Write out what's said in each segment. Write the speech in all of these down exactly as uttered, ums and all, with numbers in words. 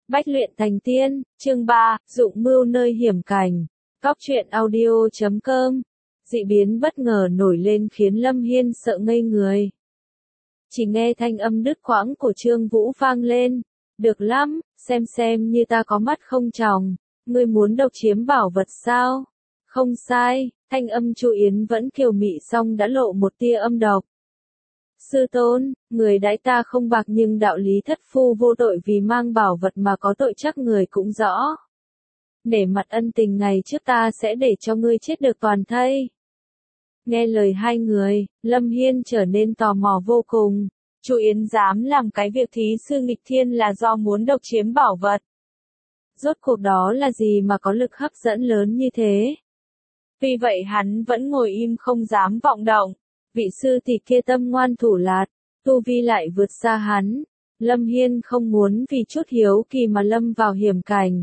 Bách luyện thành tiên, chương ba, dụng mưu nơi hiểm cảnh. Góc truyện audio chấm com. Dị biến bất ngờ nổi lên khiến Lâm Hiên sợ ngây người. Chỉ nghe thanh âm đứt quãng của Trương Vũ vang lên. Được lắm, xem xem như ta có mắt không tròng. Ngươi muốn độc chiếm bảo vật sao? Không sai, thanh âm Chu Yến vẫn kiều mị song đã lộ một tia âm độc. Sư tôn, người đãi ta không bạc nhưng đạo lý thất phu vô tội vì mang bảo vật mà có tội chắc người cũng rõ. Để mặt ân tình ngày trước ta sẽ để cho ngươi chết được toàn thây. Nghe lời hai người, Lâm Hiên trở nên tò mò vô cùng. Chu Yến dám làm cái việc thí sư nghịch thiên là do muốn độc chiếm bảo vật. Rốt cuộc đó là gì mà có lực hấp dẫn lớn như thế? Vì vậy hắn vẫn ngồi im không dám vọng động. Vị sư tỷ kia tâm ngoan thủ lạt, tu vi lại vượt xa hắn. Lâm Hiên không muốn vì chút hiếu kỳ mà lâm vào hiểm cảnh.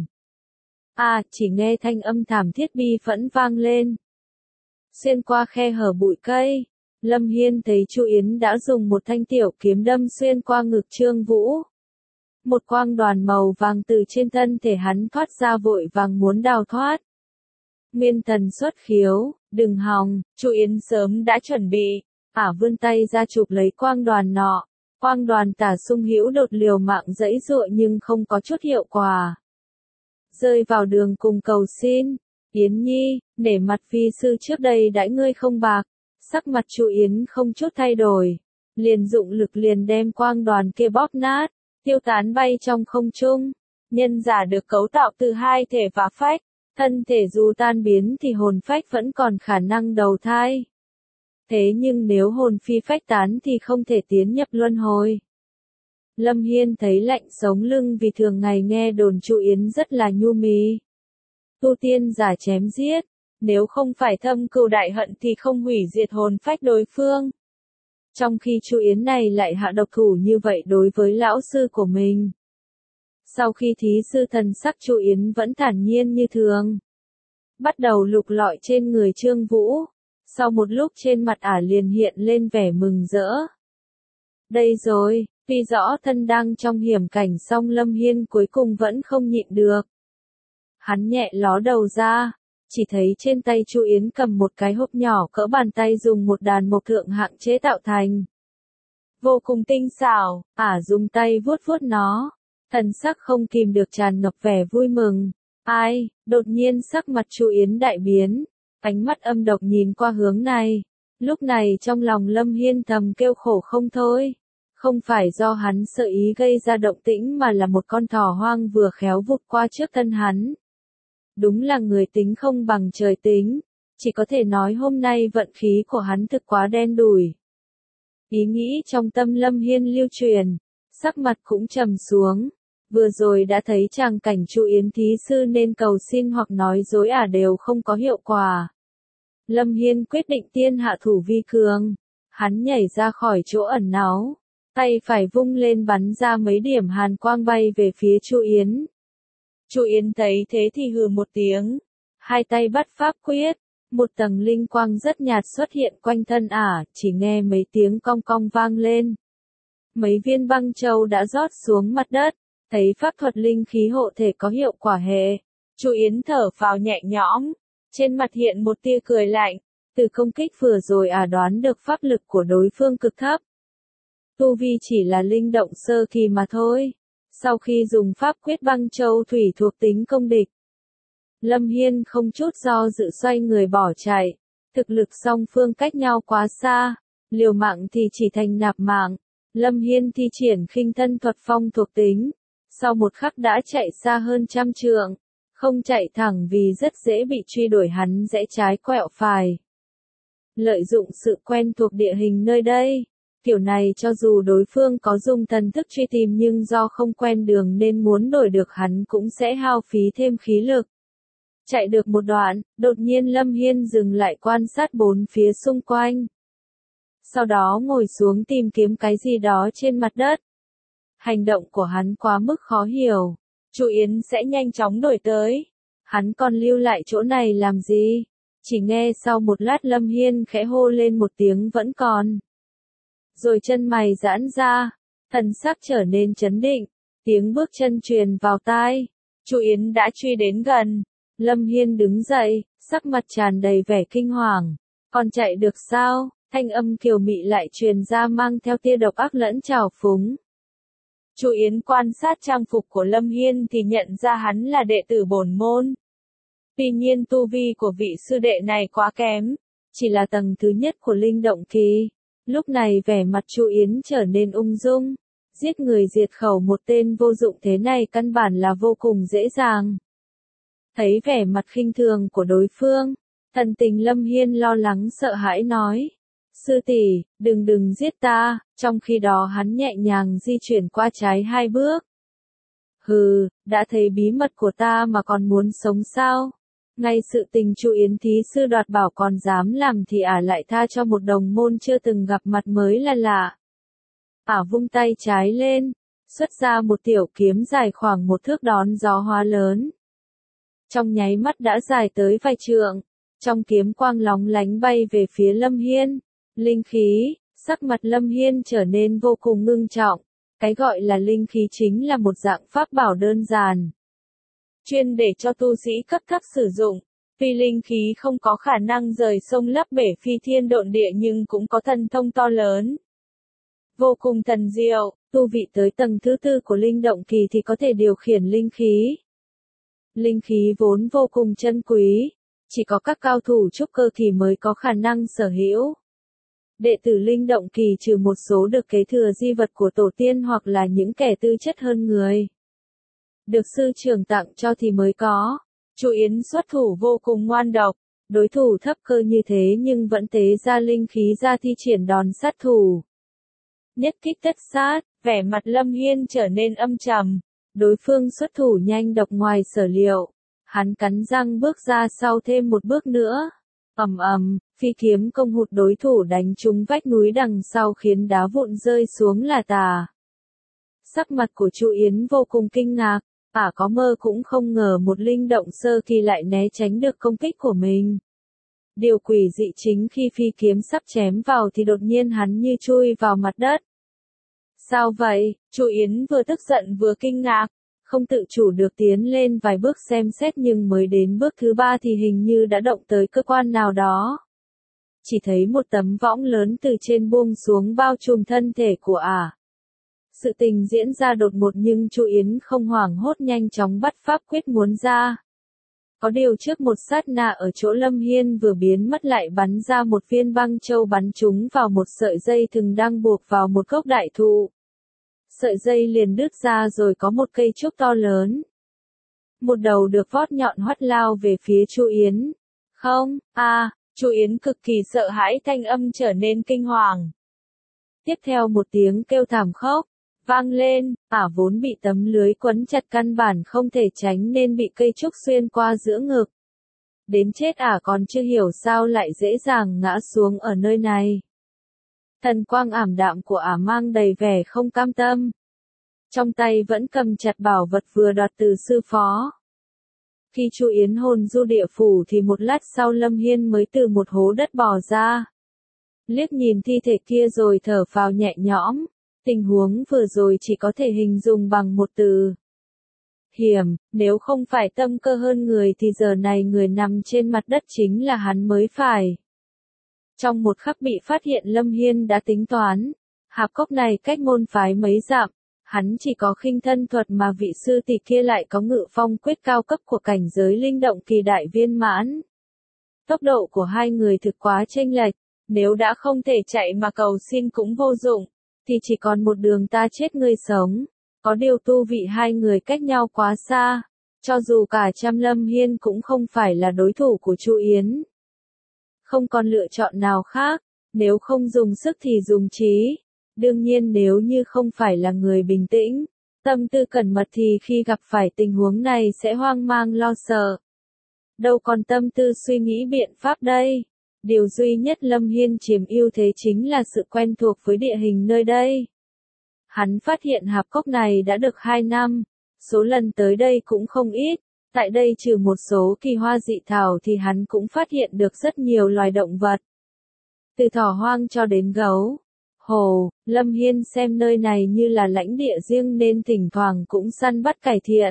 À, chỉ nghe thanh âm thảm thiết bi phẫn vang lên. Xuyên qua khe hở bụi cây, Lâm Hiên thấy Chu Yến đã dùng một thanh tiểu kiếm đâm xuyên qua ngực Trương Vũ. Một quang đoàn màu vàng từ trên thân thể hắn thoát ra vội vàng muốn đào thoát. Nguyên thần xuất khiếu, đừng hòng, Chu Yến sớm đã chuẩn bị, ả vươn tay ra chụp lấy quang đoàn nọ. Quang đoàn tả sung hữu đột liều mạng giãy giụa nhưng không có chút hiệu quả. Rơi vào đường cùng cầu xin, Yến Nhi, nể mặt phi sư trước đây đãi ngươi không bạc. Sắc mặt Chu Yến không chút thay đổi, liền dụng lực liền đem quang đoàn kia bóp nát, tiêu tán bay trong không trung. Nhân giả được cấu tạo từ hai thể và phách. Thân thể dù tan biến thì hồn phách vẫn còn khả năng đầu thai. Thế nhưng nếu hồn phi phách tán thì không thể tiến nhập luân hồi. Lâm Hiên thấy lạnh sống lưng vì thường ngày nghe đồn Chu Yến rất là nhu mì. Tu tiên giả chém giết, nếu không phải thâm cừu đại hận thì không hủy diệt hồn phách đối phương. Trong khi Chu Yến này lại hạ độc thủ như vậy đối với lão sư của mình. Sau khi thí sư thần sắc Chu Yến vẫn thản nhiên như thường. Bắt đầu lục lọi trên người Trương Vũ. Sau một lúc trên mặt ả liền hiện lên vẻ mừng rỡ. Đây rồi, tuy rõ thân đang trong hiểm cảnh song Lâm Hiên cuối cùng vẫn không nhịn được. Hắn nhẹ ló đầu ra, chỉ thấy trên tay Chu Yến cầm một cái hộp nhỏ cỡ bàn tay dùng một đàn mộc thượng hạng chế tạo thành. Vô cùng tinh xảo, ả dùng tay vuốt vuốt nó. Thần sắc không kìm được tràn ngập vẻ vui mừng. Ai, đột nhiên sắc mặt Chu Yến đại biến, ánh mắt âm độc nhìn qua hướng này. Lúc này trong lòng Lâm Hiên thầm kêu khổ không thôi. Không phải do hắn sợ ý gây ra động tĩnh mà là một con thỏ hoang vừa khéo vụt qua trước thân hắn. Đúng là người tính không bằng trời tính, chỉ có thể nói hôm nay vận khí của hắn thực quá đen đủi. Ý nghĩ trong tâm Lâm Hiên lưu truyền, sắc mặt cũng trầm xuống. Vừa rồi đã thấy tràng cảnh Chu Yến thí sư nên cầu xin hoặc nói dối ả đều không có hiệu quả. Lâm Hiên quyết định tiên hạ thủ vi cường. Hắn nhảy ra khỏi chỗ ẩn náu, tay phải vung lên bắn ra mấy điểm hàn quang bay về phía Chu Yến. Chu Yến thấy thế thì hừ một tiếng, hai tay bắt pháp quyết, một tầng linh quang rất nhạt xuất hiện quanh thân ả, chỉ nghe mấy tiếng cong cong vang lên. Mấy viên băng châu đã rót xuống mặt đất. Thấy pháp thuật linh khí hộ thể có hiệu quả hệ, Chu Yến thở phào nhẹ nhõm, trên mặt hiện một tia cười lạnh, từ công kích vừa rồi ả đoán được pháp lực của đối phương cực thấp. Tu vi chỉ là linh động sơ kỳ mà thôi, sau khi dùng pháp quyết băng châu thủy thuộc tính công địch. Lâm Hiên không chút do dự xoay người bỏ chạy, thực lực song phương cách nhau quá xa, liều mạng thì chỉ thành nạp mạng. Lâm Hiên thi triển khinh thân thuật phong thuộc tính. Sau một khắc đã chạy xa hơn trăm trượng, không chạy thẳng vì rất dễ bị truy đuổi hắn rẽ trái quẹo phải. Lợi dụng sự quen thuộc địa hình nơi đây, kiểu này cho dù đối phương có dùng thần thức truy tìm nhưng do không quen đường nên muốn đuổi được hắn cũng sẽ hao phí thêm khí lực. Chạy được một đoạn, đột nhiên Lâm Hiên dừng lại quan sát bốn phía xung quanh. Sau đó ngồi xuống tìm kiếm cái gì đó trên mặt đất. Hành động của hắn quá mức khó hiểu. Chu Yến sẽ nhanh chóng đuổi tới. Hắn còn lưu lại chỗ này làm gì? Chỉ nghe sau một lát Lâm Hiên khẽ hô lên một tiếng vẫn còn. Rồi chân mày giãn ra, thần sắc trở nên chấn định. Tiếng bước chân truyền vào tai. Chu Yến đã truy đến gần. Lâm Hiên đứng dậy, sắc mặt tràn đầy vẻ kinh hoàng. Còn chạy được sao? Thanh âm kiều mị lại truyền ra mang theo tia độc ác lẫn trào phúng. Chu Yến quan sát trang phục của Lâm Hiên thì nhận ra hắn là đệ tử bổn môn. Tuy nhiên tu vi của vị sư đệ này quá kém, chỉ là tầng thứ nhất của linh động kỳ. Lúc này vẻ mặt Chu Yến trở nên ung dung. Giết người diệt khẩu một tên vô dụng thế này căn bản là vô cùng dễ dàng. Thấy vẻ mặt khinh thường của đối phương, thần tình Lâm Hiên lo lắng sợ hãi nói. Sư tỷ, đừng đừng giết ta, trong khi đó hắn nhẹ nhàng di chuyển qua trái hai bước. Hừ, đã thấy bí mật của ta mà còn muốn sống sao? Ngay sự tình Chu Yến thí sư đoạt bảo còn dám làm thì ả lại tha cho một đồng môn chưa từng gặp mặt mới là lạ. Ả vung tay trái lên, xuất ra một tiểu kiếm dài khoảng một thước đón gió hóa lớn. Trong nháy mắt đã dài tới vài trượng, trong kiếm quang lóng lánh bay về phía Lâm Hiên. Linh khí, sắc mặt Lâm Hiên trở nên vô cùng ngưng trọng. Cái gọi là linh khí chính là một dạng pháp bảo đơn giản, chuyên để cho tu sĩ cấp thấp sử dụng. Tuy linh khí không có khả năng rời sông lấp bể phi thiên độn địa nhưng cũng có thần thông to lớn. Vô cùng thần diệu, tu vị tới tầng thứ tư của linh động kỳ thì có thể điều khiển linh khí. Linh khí vốn vô cùng chân quý, chỉ có các cao thủ trúc cơ thì mới có khả năng sở hữu. Đệ tử linh động kỳ trừ một số được kế thừa di vật của tổ tiên hoặc là những kẻ tư chất hơn người, được sư trưởng tặng cho thì mới có. Chu Yến xuất thủ vô cùng ngoan độc, đối thủ thấp cơ như thế nhưng vẫn tế ra linh khí ra thi triển đòn sát thủ. Nhất kích tất sát, vẻ mặt Lâm Hiên trở nên âm trầm. Đối phương xuất thủ nhanh độc ngoài sở liệu. Hắn cắn răng bước ra sau thêm một bước nữa. Ầm ầm, phi kiếm công hụt đối thủ đánh trúng vách núi đằng sau khiến đá vụn rơi xuống là tà. Sắc mặt của Chu Yến vô cùng kinh ngạc, ả có mơ cũng không ngờ một linh động sơ kỳ lại né tránh được công kích của mình. Điều quỷ dị chính khi phi kiếm sắp chém vào thì đột nhiên hắn như chui vào mặt đất. Sao vậy? Chu Yến vừa tức giận vừa kinh ngạc, không tự chủ được tiến lên vài bước xem xét nhưng mới đến bước thứ ba thì hình như đã động tới cơ quan nào đó. Chỉ thấy một tấm võng lớn từ trên buông xuống bao trùm thân thể của ả. Sự tình diễn ra đột ngột nhưng Chu Yến không hoảng hốt nhanh chóng bắt pháp quyết muốn ra. Có điều trước một sát na ở chỗ Lâm Hiên vừa biến mất lại bắn ra một viên băng châu bắn trúng vào một sợi dây thừng đang buộc vào một gốc đại thụ. Sợi dây liền đứt ra rồi có một cây trúc to lớn. Một đầu được vót nhọn hoắt lao về phía Chu Yến. Không, a, à, Chu Yến cực kỳ sợ hãi thanh âm trở nên kinh hoàng. Tiếp theo một tiếng kêu thảm khốc vang lên, ả vốn bị tấm lưới quấn chặt căn bản không thể tránh nên bị cây trúc xuyên qua giữa ngực. Đến chết ả còn chưa hiểu sao lại dễ dàng ngã xuống ở nơi này. Thần quang ảm đạm của ả mang đầy vẻ không cam tâm. Trong tay vẫn cầm chặt bảo vật vừa đoạt từ sư phó. Khi Chu Yến hồn du địa phủ thì một lát sau Lâm Hiên mới từ một hố đất bò ra. Liếc nhìn thi thể kia rồi thở phào nhẹ nhõm. Tình huống vừa rồi chỉ có thể hình dung bằng một từ. Hiểm, nếu không phải tâm cơ hơn người thì giờ này người nằm trên mặt đất chính là hắn mới phải. Trong một khắc bị phát hiện Lâm Hiên đã tính toán. Hạp cốc này cách môn phái mấy dặm. Hắn chỉ có khinh thân thuật mà vị sư tỷ kia lại có ngự phong quyết cao cấp của cảnh giới linh động kỳ đại viên mãn. Tốc độ của hai người thực quá chênh lệch. Nếu đã không thể chạy mà cầu xin cũng vô dụng. Thì chỉ còn một đường ta chết ngươi sống. Có điều tu vị hai người cách nhau quá xa. Cho dù cả trăm Lâm Hiên cũng không phải là đối thủ của Chu Yến. Không còn lựa chọn nào khác. Nếu không dùng sức thì dùng trí. Đương nhiên nếu như không phải là người bình tĩnh, tâm tư cẩn mật thì khi gặp phải tình huống này sẽ hoang mang lo sợ. Đâu còn tâm tư suy nghĩ biện pháp đây. Điều duy nhất Lâm Hiên chiếm ưu thế chính là sự quen thuộc với địa hình nơi đây. Hắn phát hiện hạp cốc này đã được hai năm, số lần tới đây cũng không ít, tại đây trừ một số kỳ hoa dị thảo thì hắn cũng phát hiện được rất nhiều loài động vật. Từ thỏ hoang cho đến gấu, Hồ, Lâm Hiên xem nơi này như là lãnh địa riêng nên thỉnh thoảng cũng săn bắt cải thiện.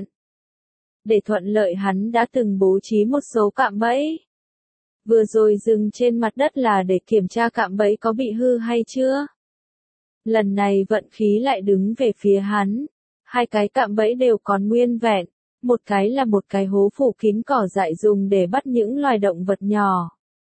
Để thuận lợi hắn đã từng bố trí một số cạm bẫy. Vừa rồi dừng trên mặt đất là để kiểm tra cạm bẫy có bị hư hay chưa. Lần này vận khí lại đứng về phía hắn. Hai cái cạm bẫy đều còn nguyên vẹn. Một cái là một cái hố phủ kín cỏ dại dùng để bắt những loài động vật nhỏ.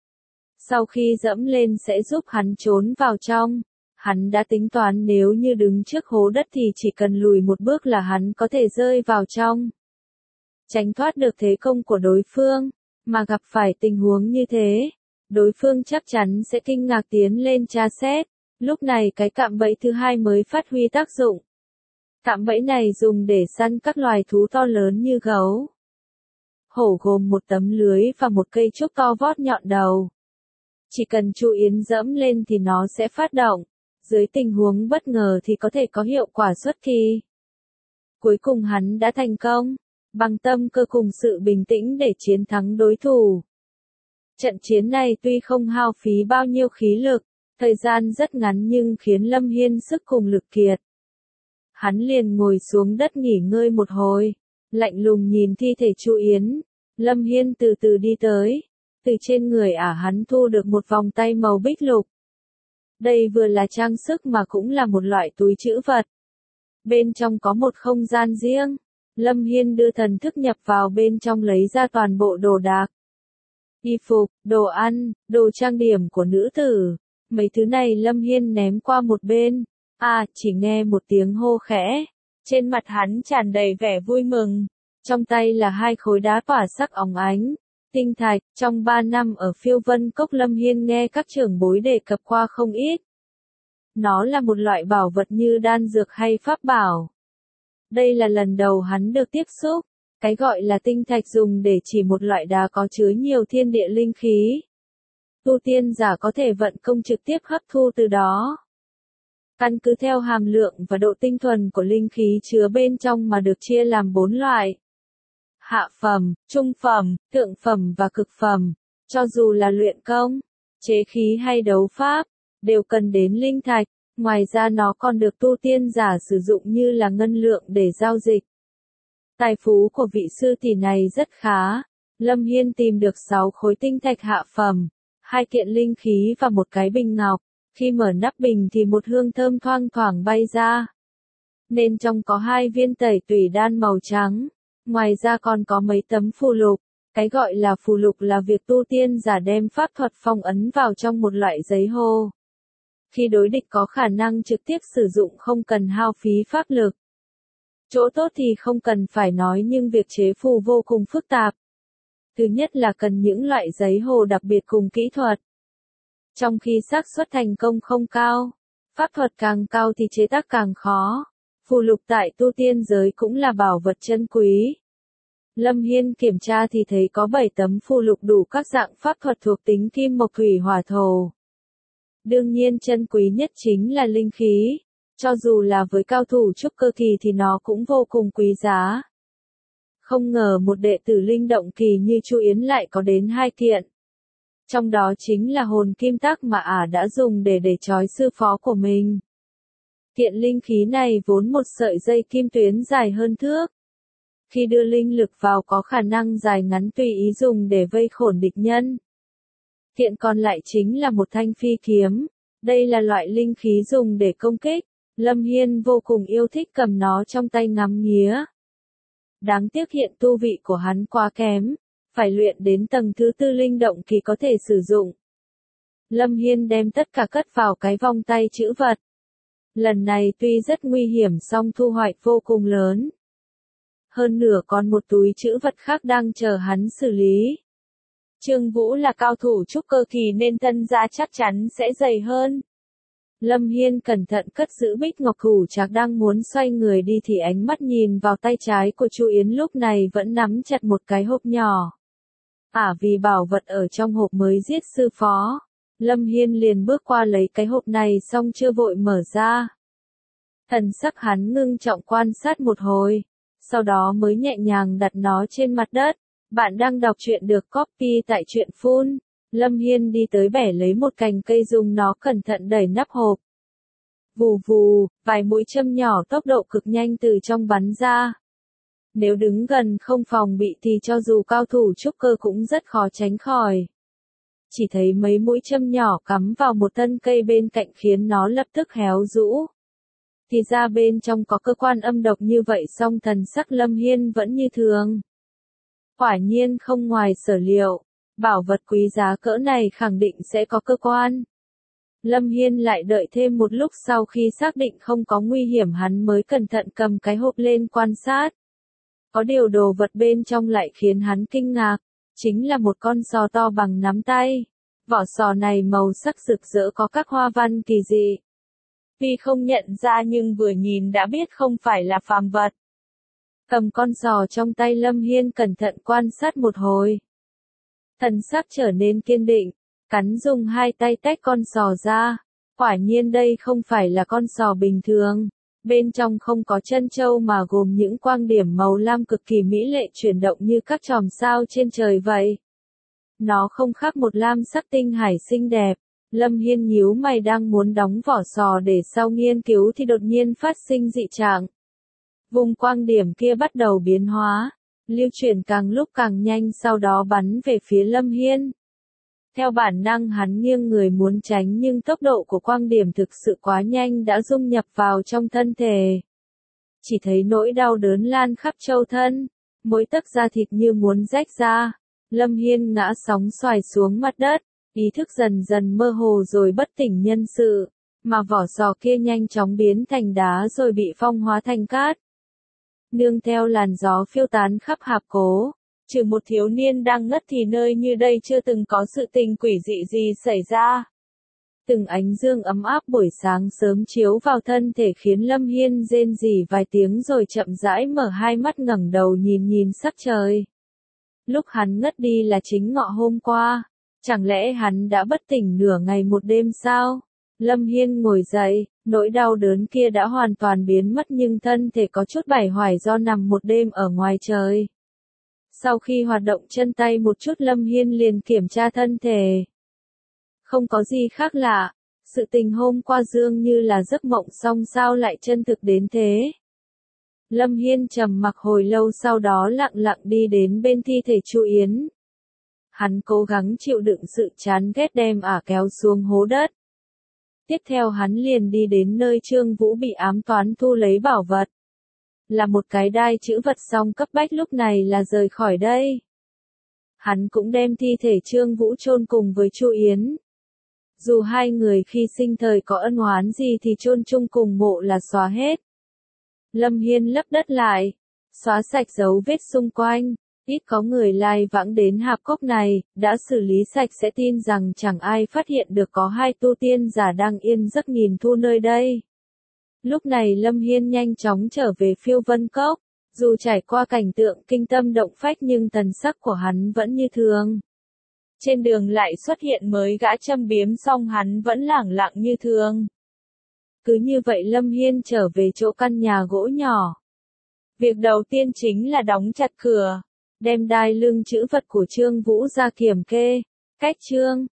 Sau khi dẫm lên sẽ giúp hắn trốn vào trong. Hắn đã tính toán nếu như đứng trước hố đất thì chỉ cần lùi một bước là hắn có thể rơi vào trong. Tránh thoát được thế công của đối phương. Mà gặp phải tình huống như thế, đối phương chắc chắn sẽ kinh ngạc tiến lên tra xét. Lúc này cái cạm bẫy thứ hai mới phát huy tác dụng. Cạm bẫy này dùng để săn các loài thú to lớn như gấu. Hổ gồm một tấm lưới và một cây trúc to vót nhọn đầu. Chỉ cần Chu Yến dẫm lên thì nó sẽ phát động. Dưới tình huống bất ngờ thì có thể có hiệu quả xuất kỳ. Cuối cùng hắn đã thành công. Bằng tâm cơ cùng sự bình tĩnh để chiến thắng đối thủ. Trận chiến này tuy không hao phí bao nhiêu khí lực, thời gian rất ngắn nhưng khiến Lâm Hiên sức cùng lực kiệt. Hắn liền ngồi xuống đất nghỉ ngơi một hồi, lạnh lùng nhìn thi thể Chu Yến. Lâm Hiên từ từ đi tới, từ trên người ả hắn thu được một vòng tay màu bích lục. Đây vừa là trang sức mà cũng là một loại túi trữ vật. Bên trong có một không gian riêng. Lâm Hiên đưa thần thức nhập vào bên trong lấy ra toàn bộ đồ đạc. Y phục, đồ ăn, đồ trang điểm của nữ tử. Mấy thứ này Lâm Hiên ném qua một bên. À, chỉ nghe một tiếng hô khẽ. Trên mặt hắn tràn đầy vẻ vui mừng. Trong tay là hai khối đá tỏa sắc óng ánh. Tinh thạch, trong ba năm ở Phiêu Vân Cốc Lâm Hiên nghe các trưởng bối đề cập qua không ít. Nó là một loại bảo vật như đan dược hay pháp bảo. Đây là lần đầu hắn được tiếp xúc. Cái gọi là tinh thạch dùng để chỉ một loại đá có chứa nhiều thiên địa linh khí. Tu tiên giả có thể vận công trực tiếp hấp thu từ đó. Căn cứ theo hàm lượng và độ tinh thuần của linh khí chứa bên trong mà được chia làm bốn loại. Hạ phẩm, trung phẩm, thượng phẩm và cực phẩm. Cho dù là luyện công, chế khí hay đấu pháp, đều cần đến linh thạch. Ngoài ra nó còn được tu tiên giả sử dụng như là ngân lượng để giao dịch. Tài phú của vị sư tỷ này rất khá. Lâm Hiên tìm được sáu khối tinh thạch hạ phẩm, hai kiện linh khí và một cái bình ngọc. Khi mở nắp bình thì một hương thơm thoang thoảng bay ra. Bên trong có hai viên tẩy tủy đan màu trắng. Ngoài ra còn có mấy tấm phù lục. Cái gọi là phù lục là việc tu tiên giả đem pháp thuật phong ấn vào trong một loại giấy hồ. Khi đối địch có khả năng trực tiếp sử dụng không cần hao phí pháp lực. Chỗ tốt thì không cần phải nói nhưng việc chế phù vô cùng phức tạp. Thứ nhất là cần những loại giấy hồ đặc biệt cùng kỹ thuật. Trong khi xác suất thành công không cao, pháp thuật càng cao thì chế tác càng khó. Phù lục tại tu tiên giới cũng là bảo vật chân quý. Lâm Hiên kiểm tra thì thấy có bảy tấm phù lục đủ các dạng pháp thuật thuộc tính kim mộc thủy hỏa thổ. Đương nhiên chân quý nhất chính là linh khí. Cho dù là với cao thủ trúc cơ kỳ thì nó cũng vô cùng quý giá. Không ngờ một đệ tử linh động kỳ như Chu Yến lại có đến hai kiện. Trong đó chính là hồn kim tác mà ả đã dùng để để trói sư phó của mình. Kiện linh khí này vốn một sợi dây kim tuyến dài hơn thước. Khi đưa linh lực vào có khả năng dài ngắn tùy ý dùng để vây khổn địch nhân. Kiện còn lại chính là một thanh phi kiếm. Đây là loại linh khí dùng để công kích. Lâm Hiên vô cùng yêu thích cầm nó trong tay ngắm nghía. Đáng tiếc hiện tu vị của hắn quá kém. Phải luyện đến tầng thứ tư linh động kỳ có thể sử dụng. Lâm Hiên đem tất cả cất vào cái vòng tay chữ vật. Lần này tuy rất nguy hiểm song thu hoạch vô cùng lớn. Hơn nửa còn một túi chữ vật khác đang chờ hắn xử lý. Trương Vũ là cao thủ trúc cơ kỳ nên thân giá chắc chắn sẽ dày hơn. Lâm Hiên cẩn thận cất giữ bích ngọc thủ trạc đang muốn xoay người đi thì ánh mắt nhìn vào tay trái của Chu Yến lúc này vẫn nắm chặt một cái hộp nhỏ. À vì bảo vật ở trong hộp mới giết sư phó. Lâm Hiên liền bước qua lấy cái hộp này xong chưa vội mở ra. Thần sắc hắn ngưng trọng quan sát một hồi. Sau đó mới nhẹ nhàng đặt nó trên mặt đất. Bạn đang đọc truyện được copy tại truyện phun. Lâm Hiên đi tới bẻ lấy một cành cây dùng nó cẩn thận đẩy nắp hộp. Vù vù, vài mũi châm nhỏ tốc độ cực nhanh từ trong bắn ra. Nếu đứng gần không phòng bị thì cho dù cao thủ trúc cơ cũng rất khó tránh khỏi. Chỉ thấy mấy mũi châm nhỏ cắm vào một thân cây bên cạnh khiến nó lập tức héo rũ. Thì ra bên trong có cơ quan âm độc như vậy, song thần sắc Lâm Hiên vẫn như thường. Quả nhiên không ngoài sở liệu, bảo vật quý giá cỡ này khẳng định sẽ có cơ quan. Lâm Hiên lại đợi thêm một lúc, sau khi xác định không có nguy hiểm hắn mới cẩn thận cầm cái hộp lên quan sát. Có điều đồ vật bên trong lại khiến hắn kinh ngạc, chính là một con sò to bằng nắm tay. Vỏ sò này màu sắc rực rỡ có các hoa văn kỳ dị. Tuy không nhận ra nhưng vừa nhìn đã biết không phải là phàm vật. Cầm con sò trong tay, Lâm Hiên cẩn thận quan sát một hồi. Thần sắc trở nên kiên định, cắn dùng hai tay tách con sò ra. Quả nhiên đây không phải là con sò bình thường. Bên trong không có trân châu mà gồm những quang điểm màu lam cực kỳ mỹ lệ chuyển động như các chòm sao trên trời vậy. Nó không khác một lam sắc tinh hải xinh đẹp. Lâm Hiên nhíu mày đang muốn đóng vỏ sò để sau nghiên cứu thì đột nhiên phát sinh dị trạng. Vùng quang điểm kia bắt đầu biến hóa, lưu chuyển càng lúc càng nhanh, sau đó bắn về phía Lâm Hiên. Theo bản năng hắn nghiêng người muốn tránh, nhưng tốc độ của quang điểm thực sự quá nhanh đã dung nhập vào trong thân thể. Chỉ thấy nỗi đau đớn lan khắp châu thân, mỗi tấc da thịt như muốn rách ra. Lâm Hiên ngã sóng xoài xuống mặt đất, ý thức dần dần mơ hồ rồi bất tỉnh nhân sự, mà vỏ sò kia nhanh chóng biến thành đá rồi bị phong hóa thành cát. Nương theo làn gió phiêu tán khắp hạp cố, trừ một thiếu niên đang ngất thì nơi như đây chưa từng có sự tình quỷ dị gì xảy ra. Từng ánh dương ấm áp buổi sáng sớm chiếu vào thân thể khiến Lâm Hiên rên rỉ vài tiếng rồi chậm rãi mở hai mắt, ngẩng đầu nhìn nhìn sắc trời. Lúc hắn ngất đi là chính ngọ hôm qua, chẳng lẽ hắn đã bất tỉnh nửa ngày một đêm sao? Lâm Hiên ngồi dậy, nỗi đau đớn kia đã hoàn toàn biến mất nhưng thân thể có chút bải hoài do nằm một đêm ở ngoài trời. Sau khi hoạt động chân tay một chút, Lâm Hiên liền kiểm tra thân thể. Không có gì khác lạ, sự tình hôm qua dường như là giấc mộng, song sao lại chân thực đến thế. Lâm Hiên trầm mặc hồi lâu, sau đó lặng lặng đi đến bên thi thể Chu Yến. Hắn cố gắng chịu đựng sự chán ghét đem ả kéo xuống hố đất. Tiếp theo hắn liền đi đến nơi Trương Vũ bị ám toán thu lấy bảo vật. Là một cái đai chữ vật, song cấp bách lúc này là rời khỏi đây. Hắn cũng đem thi thể Trương Vũ chôn cùng với Chu Yến. Dù hai người khi sinh thời có ân oán gì thì chôn chung cùng mộ là xóa hết. Lâm Hiên lấp đất lại, xóa sạch dấu vết xung quanh. Ít có người lai vãng đến hạp cốc này, đã xử lý sạch sẽ tin rằng chẳng ai phát hiện được có hai tu tiên giả đang yên giấc nghìn thu nơi đây. Lúc này Lâm Hiên nhanh chóng trở về Phiêu Vân Cốc, dù trải qua cảnh tượng kinh tâm động phách nhưng thần sắc của hắn vẫn như thường. Trên đường lại xuất hiện mới gã châm biếm, song hắn vẫn lẳng lặng như thường. Cứ như vậy Lâm Hiên trở về chỗ căn nhà gỗ nhỏ. Việc đầu tiên chính là đóng chặt cửa, đem đai lưng chữ vật của Trương Vũ ra kiểm kê. Cách chương